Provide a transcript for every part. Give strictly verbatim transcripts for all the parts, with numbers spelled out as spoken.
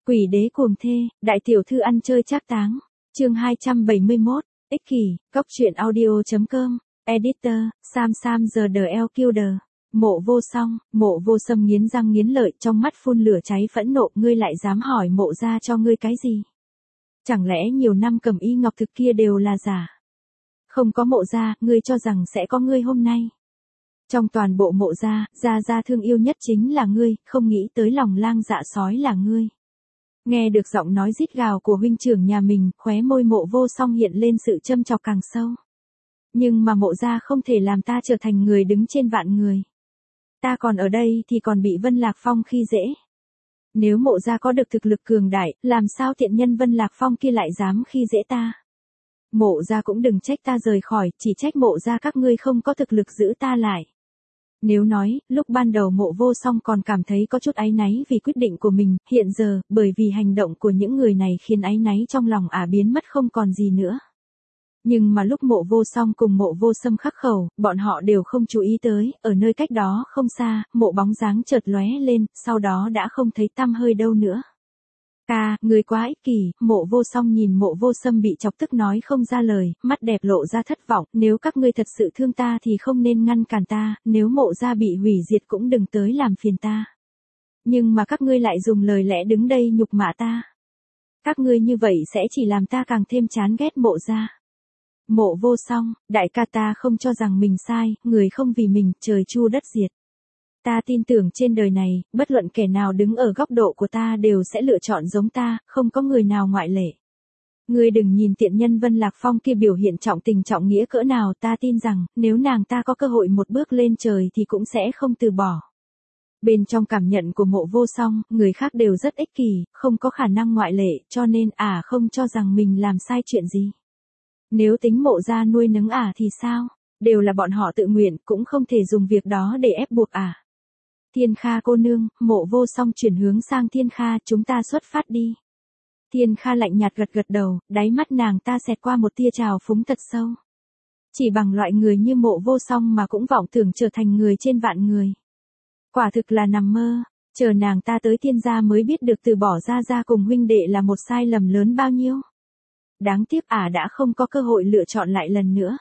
Quỷ đế cuồng thê, đại tiểu thư ăn chơi trác táng. Chương hai trăm bảy mươi mốt, ích kỷ, cóc truyện audio.com, editor, Sam Sam the the El Killer. Mộ Vô Song, Mộ Vô Sâm nghiến răng nghiến lợi, trong mắt phun lửa cháy phẫn nộ, ngươi lại dám hỏi mộ gia cho ngươi cái gì? Chẳng lẽ nhiều năm cầm y ngọc thực kia đều là giả? Không có mộ gia, ngươi cho rằng sẽ có ngươi hôm nay. Trong toàn bộ mộ gia, gia gia thương yêu nhất chính là ngươi, không nghĩ tới lòng lang dạ sói là ngươi. Nghe được giọng nói rít gào của huynh trưởng nhà mình, khóe môi Mộ Vô Song hiện lên sự châm chọc càng sâu. Nhưng mà mộ gia không thể làm ta trở thành người đứng trên vạn người. Ta còn ở đây thì còn bị Vân Lạc Phong khi dễ. Nếu mộ gia có được thực lực cường đại, làm sao tiện nhân Vân Lạc Phong kia lại dám khi dễ ta? Mộ gia cũng đừng trách ta rời khỏi, chỉ trách mộ gia các ngươi không có thực lực giữ ta lại. Nếu nói, lúc ban đầu Mộ Vô Song còn cảm thấy có chút áy náy vì quyết định của mình, hiện giờ, bởi vì hành động của những người này khiến áy náy trong lòng ả biến mất không còn gì nữa. Nhưng mà lúc Mộ Vô Song cùng Mộ Vô Sâm khắc khẩu, bọn họ đều không chú ý tới, ở nơi cách đó không xa, một bóng dáng chợt lóe lên, sau đó đã không thấy tăm hơi đâu nữa. Ca, người quá ích kỷ. Mộ Vô Song nhìn Mộ Vô Sâm bị chọc tức nói không ra lời, mắt đẹp lộ ra thất vọng, nếu các ngươi thật sự thương ta thì không nên ngăn cản ta, nếu mộ gia bị hủy diệt cũng đừng tới làm phiền ta. Nhưng mà các ngươi lại dùng lời lẽ đứng đây nhục mạ ta. Các ngươi như vậy sẽ chỉ làm ta càng thêm chán ghét mộ gia. Mộ Vô Song, đại ca ta không cho rằng mình sai, người không vì mình, trời chu đất diệt. Ta tin tưởng trên đời này, bất luận kẻ nào đứng ở góc độ của ta đều sẽ lựa chọn giống ta, không có người nào ngoại lệ. Ngươi đừng nhìn tiện nhân Vân Lạc Phong kia biểu hiện trọng tình trọng nghĩa cỡ nào, ta tin rằng, nếu nàng ta có cơ hội một bước lên trời thì cũng sẽ không từ bỏ. Bên trong cảm nhận của Mộ Vô Song, người khác đều rất ích kỷ, không có khả năng ngoại lệ, cho nên ả à không cho rằng mình làm sai chuyện gì. Nếu tính mộ gia nuôi nấng ả à thì sao? Đều là bọn họ tự nguyện, cũng không thể dùng việc đó để ép buộc ả. À. Thiên Kha cô nương, Mộ Vô Song chuyển hướng sang Thiên Kha, chúng ta xuất phát đi. Thiên Kha lạnh nhạt gật gật đầu, đáy mắt nàng ta xẹt qua một tia trào phúng thật sâu. Chỉ bằng loại người như Mộ Vô Song mà cũng vọng tưởng trở thành người trên vạn người. Quả thực là nằm mơ, chờ nàng ta tới Thiên gia mới biết được từ bỏ gia gia cùng huynh đệ là một sai lầm lớn bao nhiêu. Đáng tiếc ả à đã không có cơ hội lựa chọn lại lần nữa.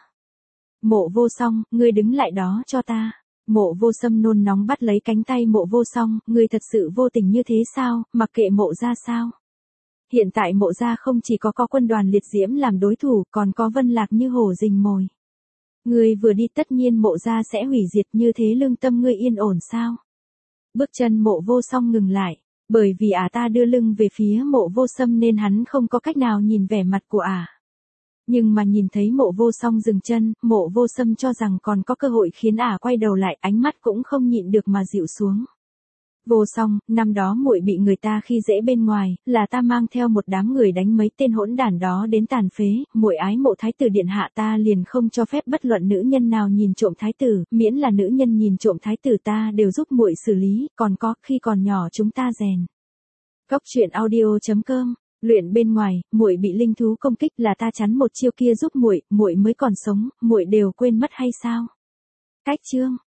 Mộ Vô Song, ngươi đứng lại đó cho ta. Mộ Vô Sâm nôn nóng bắt lấy cánh tay Mộ Vô Song, ngươi thật sự vô tình như thế sao, mặc kệ mộ gia sao? Hiện tại mộ gia không chỉ có có quân đoàn liệt diễm làm đối thủ, còn có Vân Lạc như hổ rình mồi. Ngươi vừa đi tất nhiên mộ gia sẽ hủy diệt, như thế lương tâm ngươi yên ổn sao? Bước chân Mộ Vô Song ngừng lại, bởi vì ả à ta đưa lưng về phía Mộ Vô Sâm nên hắn không có cách nào nhìn vẻ mặt của ả. À. Nhưng mà nhìn thấy Mộ Vô Song dừng chân, Mộ Vô Sâm cho rằng còn có cơ hội khiến ả à quay đầu lại, ánh mắt cũng không nhịn được mà dịu xuống. Vô Song, năm đó muội bị người ta khi dễ bên ngoài, là ta mang theo một đám người đánh mấy tên hỗn đản đó đến tàn phế, muội ái mộ thái tử điện hạ, ta liền không cho phép bất luận nữ nhân nào nhìn trộm thái tử, miễn là nữ nhân nhìn trộm thái tử ta đều giúp muội xử lý, còn có, khi còn nhỏ chúng ta rèn. Cóc truyện audio.com. Luyện bên ngoài, muội bị linh thú công kích, là ta chắn một chiêu kia giúp muội, muội mới còn sống, muội đều quên mất hay sao? Cách chương